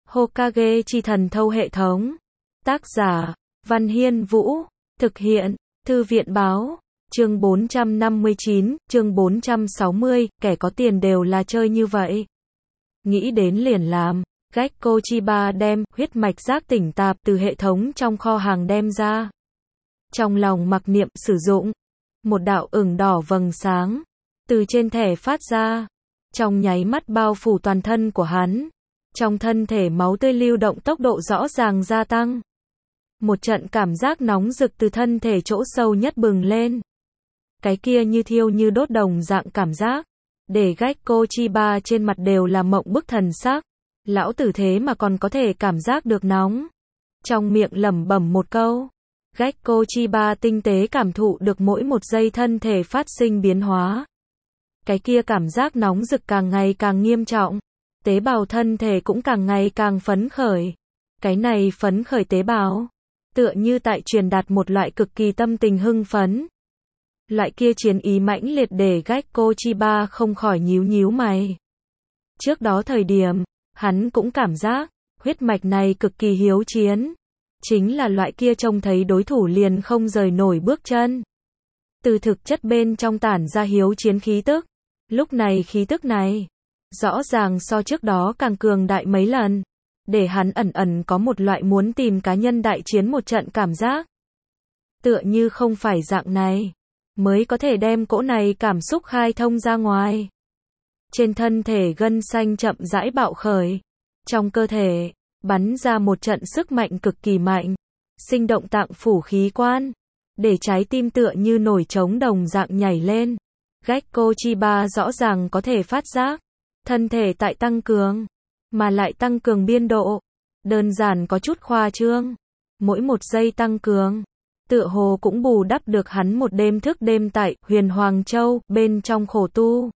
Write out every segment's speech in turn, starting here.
Hokage chi thần thâu hệ thống. Tác giả, Văn Hiên Vũ. Thực hiện, Thư viện Báo. Chương 459, chương 460, kẻ có tiền đều là chơi như vậy. Nghĩ đến liền làm. Gekko Chiba đem huyết mạch giác tỉnh tạp từ hệ thống trong kho hàng đem ra. Trong lòng mặc niệm sử dụng. Một đạo ửng đỏ vầng sáng từ trên thẻ phát ra, trong nháy mắt bao phủ toàn thân của hắn. Trong thân thể máu tươi lưu động tốc độ rõ ràng gia tăng. Một trận cảm giác nóng rực từ thân thể chỗ sâu nhất bừng lên. Cái kia như thiêu như đốt đồng dạng cảm giác, để Gekko Chiba trên mặt đều là mộng bức thần sắc. Lão tử thế mà còn có thể cảm giác được nóng. Trong miệng lẩm bẩm một câu. Gekko Chiba tinh tế cảm thụ được mỗi một giây thân thể phát sinh biến hóa. Cái kia cảm giác nóng rực càng ngày càng nghiêm trọng. Tế bào thân thể cũng càng ngày càng phấn khởi. Cái này phấn khởi tế bào, tựa như tại truyền đạt một loại cực kỳ tâm tình hưng phấn. Loại kia chiến ý mãnh liệt để Gekko Chiba không khỏi nhíu nhíu mày. Trước đó thời điểm, hắn cũng cảm giác, huyết mạch này cực kỳ hiếu chiến. Chính là loại kia trông thấy đối thủ liền không rời nổi bước chân. Từ thực chất bên trong tản ra hiếu chiến khí tức. Lúc này khí tức này, rõ ràng so trước đó càng cường đại mấy lần. Để hắn ẩn ẩn có một loại muốn tìm cá nhân đại chiến một trận cảm giác. Tựa như không phải dạng này, mới có thể đem cỗ này cảm xúc khai thông ra ngoài. Trên thân thể gân xanh chậm rãi bạo khởi. Trong cơ thể, bắn ra một trận sức mạnh cực kỳ mạnh. Sinh động tạng phủ khí quan. Để trái tim tựa như nổi trống đồng dạng nhảy lên. Gekko Chiba rõ ràng có thể phát giác. Thân thể tại tăng cường. Mà lại tăng cường biên độ. Đơn giản có chút khoa trương. Mỗi một giây tăng cường, tựa hồ cũng bù đắp được hắn một đêm thức đêm tại Huyền Hoàng Châu bên trong khổ tu.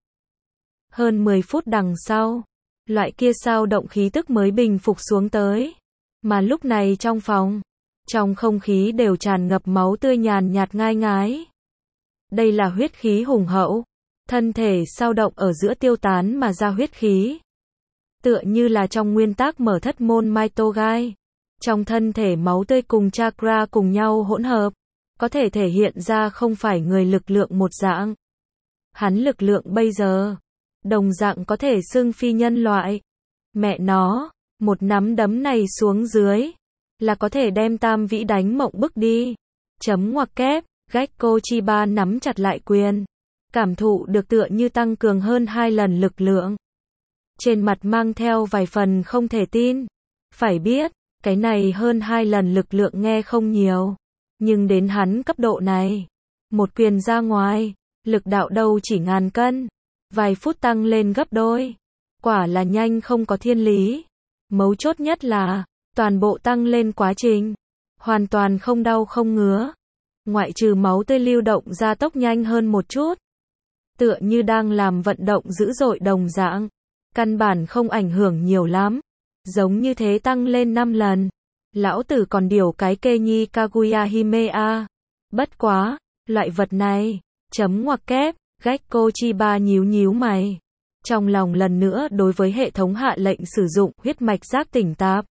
Hơn 10 phút đằng sau, loại kia sao động khí tức mới bình phục xuống tới. Mà lúc này trong phòng, trong không khí đều tràn ngập máu tươi nhàn nhạt ngai ngái. Đây là huyết khí hùng hậu. Thân thể sao động ở giữa tiêu tán mà ra huyết khí. Tựa như là trong nguyên tắc mở thất môn Maitogai. Trong thân thể máu tươi cùng chakra cùng nhau hỗn hợp. Có thể thể hiện ra không phải người lực lượng một dạng. Hắn lực lượng bây giờ, đồng dạng có thể xưng phi nhân loại. Mẹ nó, một nắm đấm này xuống dưới, là có thể đem Tam Vĩ đánh mộng bức đi. Chấm ngoặc kép, Gekko Chiba nắm chặt lại quyền. Cảm thụ được tựa như tăng cường hơn 2 lần lực lượng. Trên mặt mang theo vài phần không thể tin. Phải biết, cái này hơn 2 lần lực lượng nghe không nhiều. Nhưng đến hắn cấp độ này, một quyền ra ngoài, lực đạo đâu chỉ ngàn cân. Vài phút tăng lên gấp đôi. Quả là nhanh không có thiên lý. Mấu chốt nhất là, toàn bộ tăng lên quá trình. Hoàn toàn không đau không ngứa. Ngoại trừ máu tươi lưu động ra tốc nhanh hơn một chút. Tựa như đang làm vận động dữ dội đồng dạng. Căn bản không ảnh hưởng nhiều lắm. Giống như thế tăng lên 5 lần. Lão tử còn điều cái kê nhi Kaguya Himea. Bất quá, loại vật này, chấm ngoặc kép, Gekko Chiba nhíu nhíu mày. Trong lòng lần nữa đối với hệ thống hạ lệnh sử dụng huyết mạch giác tỉnh tạp.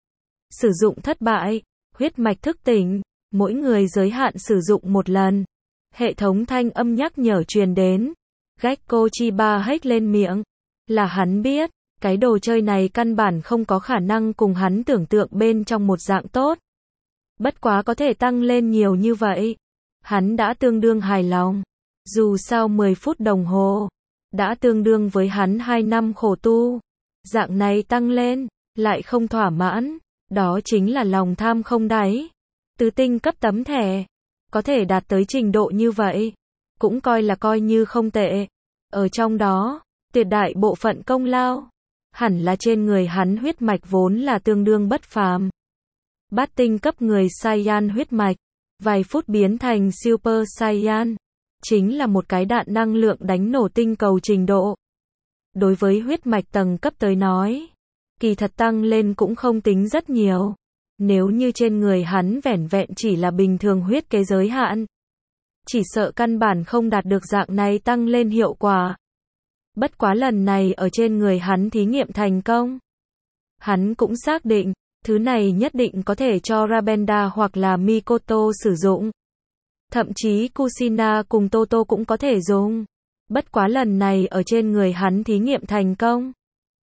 Sử dụng thất bại, huyết mạch thức tỉnh, mỗi người giới hạn sử dụng một lần. Hệ thống thanh âm nhắc nhở truyền đến. Gekko Chiba hét lên miệng. Là hắn biết, cái đồ chơi này căn bản không có khả năng cùng hắn tưởng tượng bên trong một dạng tốt. Bất quá có thể tăng lên nhiều như vậy. Hắn đã tương đương hài lòng. Dù sao 10 phút đồng hồ, đã tương đương với hắn 2 năm khổ tu. Dạng này tăng lên, lại không thỏa mãn. Đó chính là lòng tham không đáy. Tứ tinh cấp tấm thẻ, có thể đạt tới trình độ như vậy, cũng coi như không tệ. Ở trong đó, tuyệt đại bộ phận công lao, hẳn là trên người hắn huyết mạch vốn là tương đương bất phàm. Bát tinh cấp người Saiyan huyết mạch, vài phút biến thành Super Saiyan, chính là một cái đạn năng lượng đánh nổ tinh cầu trình độ. Đối với huyết mạch tầng cấp tới nói, kỳ thật tăng lên cũng không tính rất nhiều. Nếu như trên người hắn vẻn vẹn chỉ là bình thường huyết kế giới hạn, chỉ sợ căn bản không đạt được dạng này tăng lên hiệu quả. Bất quá lần này ở trên người hắn thí nghiệm thành công. Hắn cũng xác định, thứ này nhất định có thể cho Rabenda hoặc là Mikoto sử dụng. Thậm chí Kushina cùng Toto cũng có thể dùng. Bất quá lần này ở trên người hắn thí nghiệm thành công.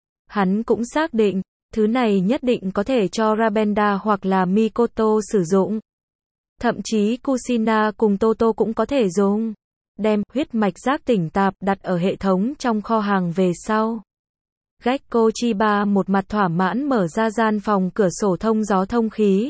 Hắn cũng xác định, thứ này nhất định có thể cho Rabenda hoặc là Mikoto sử dụng. Thậm chí Kushina cùng Toto cũng có thể dùng. Đem huyết mạch giác tỉnh tạp đặt ở hệ thống trong kho hàng về sau. Gekko Chiba một mặt thỏa mãn mở ra gian phòng cửa sổ thông gió thông khí.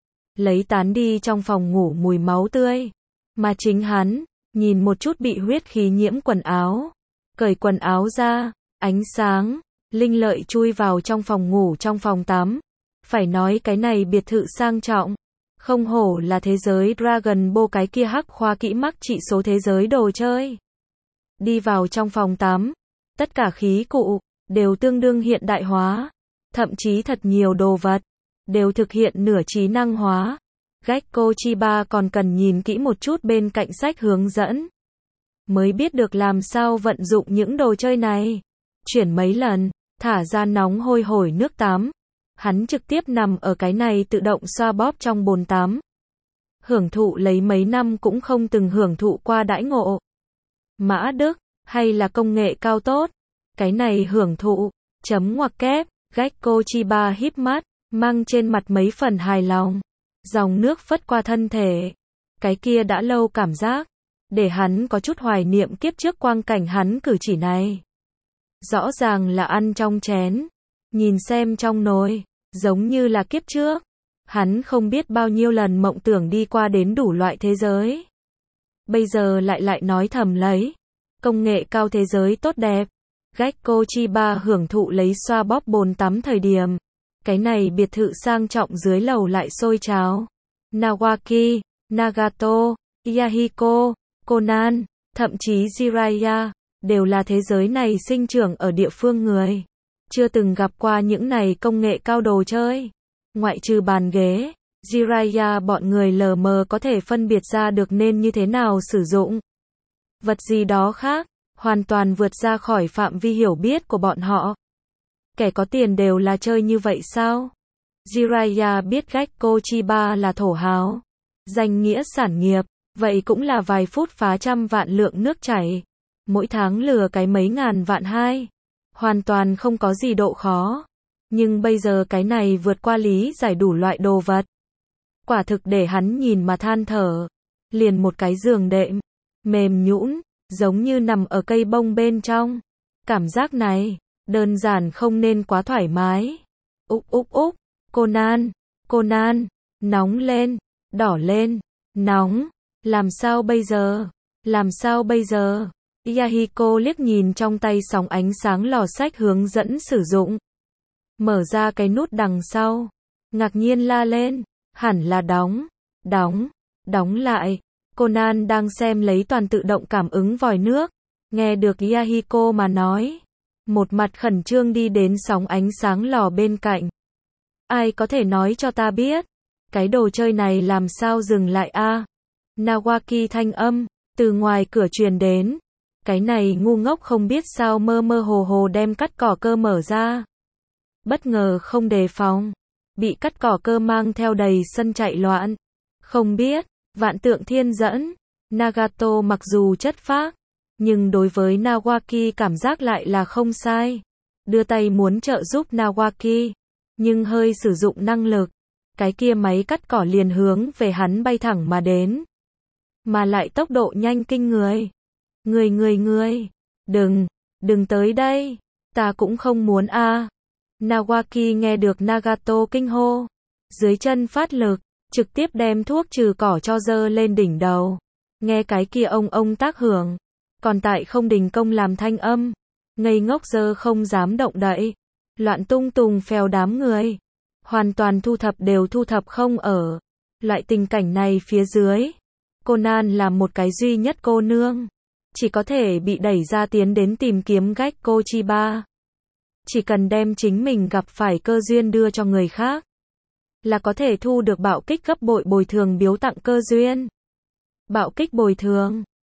Lấy tán đi trong phòng ngủ mùi máu tươi. Mà chính hắn, nhìn một chút bị huyết khí nhiễm quần áo. Cởi quần áo ra, ánh sáng, linh lợi chui vào trong phòng ngủ trong phòng tắm. Phải nói cái này biệt thự sang trọng. Không hổ là thế giới Dragon Ball cái kia hắc khoa kỹ mắc trị số thế giới đồ chơi. Đi vào trong phòng tắm, tất cả khí cụ đều tương đương hiện đại hóa, thậm chí thật nhiều đồ vật đều thực hiện nửa trí năng hóa. Gekko Chiba còn cần nhìn kỹ một chút bên cạnh sách hướng dẫn, mới biết được làm sao vận dụng những đồ chơi này. Chuyển mấy lần, thả ra nóng hôi hổi nước tắm. Hắn trực tiếp nằm ở cái này tự động xoa bóp trong bồn tắm. Hưởng thụ lấy mấy năm cũng không từng hưởng thụ qua đãi ngộ. Mã Đức, hay là công nghệ cao tốt. Cái này hưởng thụ, chấm ngoặc kép, Gekko Chiba híp mắt, mang trên mặt mấy phần hài lòng. Dòng nước phất qua thân thể. Cái kia đã lâu cảm giác, để hắn có chút hoài niệm kiếp trước quang cảnh hắn cử chỉ này. Rõ ràng là ăn trong chén. Nhìn xem trong nồi, giống như là kiếp trước. Hắn không biết bao nhiêu lần mộng tưởng đi qua đến đủ loại thế giới. Bây giờ lại nói thầm lấy. Công nghệ cao thế giới tốt đẹp. Gekko Chiba hưởng thụ lấy xoa bóp bồn tắm thời điểm. Cái này biệt thự sang trọng dưới lầu lại sôi trào. Nawaki, Nagato, Yahiko, Conan, thậm chí Jiraiya, đều là thế giới này sinh trưởng ở địa phương người. Chưa từng gặp qua những này công nghệ cao đồ chơi. Ngoại trừ bàn ghế, Jiraiya bọn người lờ mờ có thể phân biệt ra được nên như thế nào sử dụng. Vật gì đó khác, hoàn toàn vượt ra khỏi phạm vi hiểu biết của bọn họ. Kẻ có tiền đều là chơi như vậy sao? Jiraiya biết Gekko Chiba là thổ hào. Danh nghĩa sản nghiệp, vậy cũng là vài phút phá trăm vạn lượng nước chảy. Mỗi tháng lừa cái mấy ngàn vạn hai. Hoàn toàn không có gì độ khó. Nhưng bây giờ cái này vượt qua lý giải đủ loại đồ vật. Quả thực để hắn nhìn mà than thở. Liền một cái giường đệm, mềm nhũn, giống như nằm ở cây bông bên trong. Cảm giác này, đơn giản không nên quá thoải mái. Úc, Conan, nóng lên, đỏ lên, nóng, làm sao bây giờ? Yahiko liếc nhìn trong tay sóng ánh sáng lò sách hướng dẫn sử dụng. Mở ra cái nút đằng sau. Ngạc nhiên la lên. Hẳn là đóng lại. Conan đang xem lấy toàn tự động cảm ứng vòi nước. Nghe được Yahiko mà nói. Một mặt khẩn trương đi đến sóng ánh sáng lò bên cạnh. Ai có thể nói cho ta biết. Cái đồ chơi này làm sao dừng lại a? Nawaki thanh âm, từ ngoài cửa truyền đến. Cái này ngu ngốc không biết sao mơ mơ hồ hồ đem cắt cỏ cơ mở ra. Bất ngờ không đề phòng. Bị cắt cỏ cơ mang theo đầy sân chạy loạn. Không biết, vạn tượng thiên dẫn. Nagato mặc dù chất phác, nhưng đối với Nawaki cảm giác lại là không sai. Đưa tay muốn trợ giúp Nawaki, nhưng hơi sử dụng năng lực. Cái kia máy cắt cỏ liền hướng về hắn bay thẳng mà đến. Mà lại tốc độ nhanh kinh người. Người, đừng tới đây, ta cũng không muốn a. Nawaki nghe được Nagato kinh hô, dưới chân phát lực, trực tiếp đem thuốc trừ cỏ cho dơ lên đỉnh đầu. Nghe cái kia ông tác hưởng, còn tại không đình công làm thanh âm, ngây ngốc dơ không dám động đậy, loạn tung tùng phèo đám người, hoàn toàn thu thập không ở. Loại tình cảnh này phía dưới, Conan là một cái duy nhất cô nương. Chỉ có thể bị đẩy ra tiến đến tìm kiếm Gekko Chiba. Chỉ cần đem chính mình gặp phải cơ duyên đưa cho người khác, là có thể thu được bạo kích gấp bội bồi thường biếu tặng cơ duyên. Bạo kích bồi thường,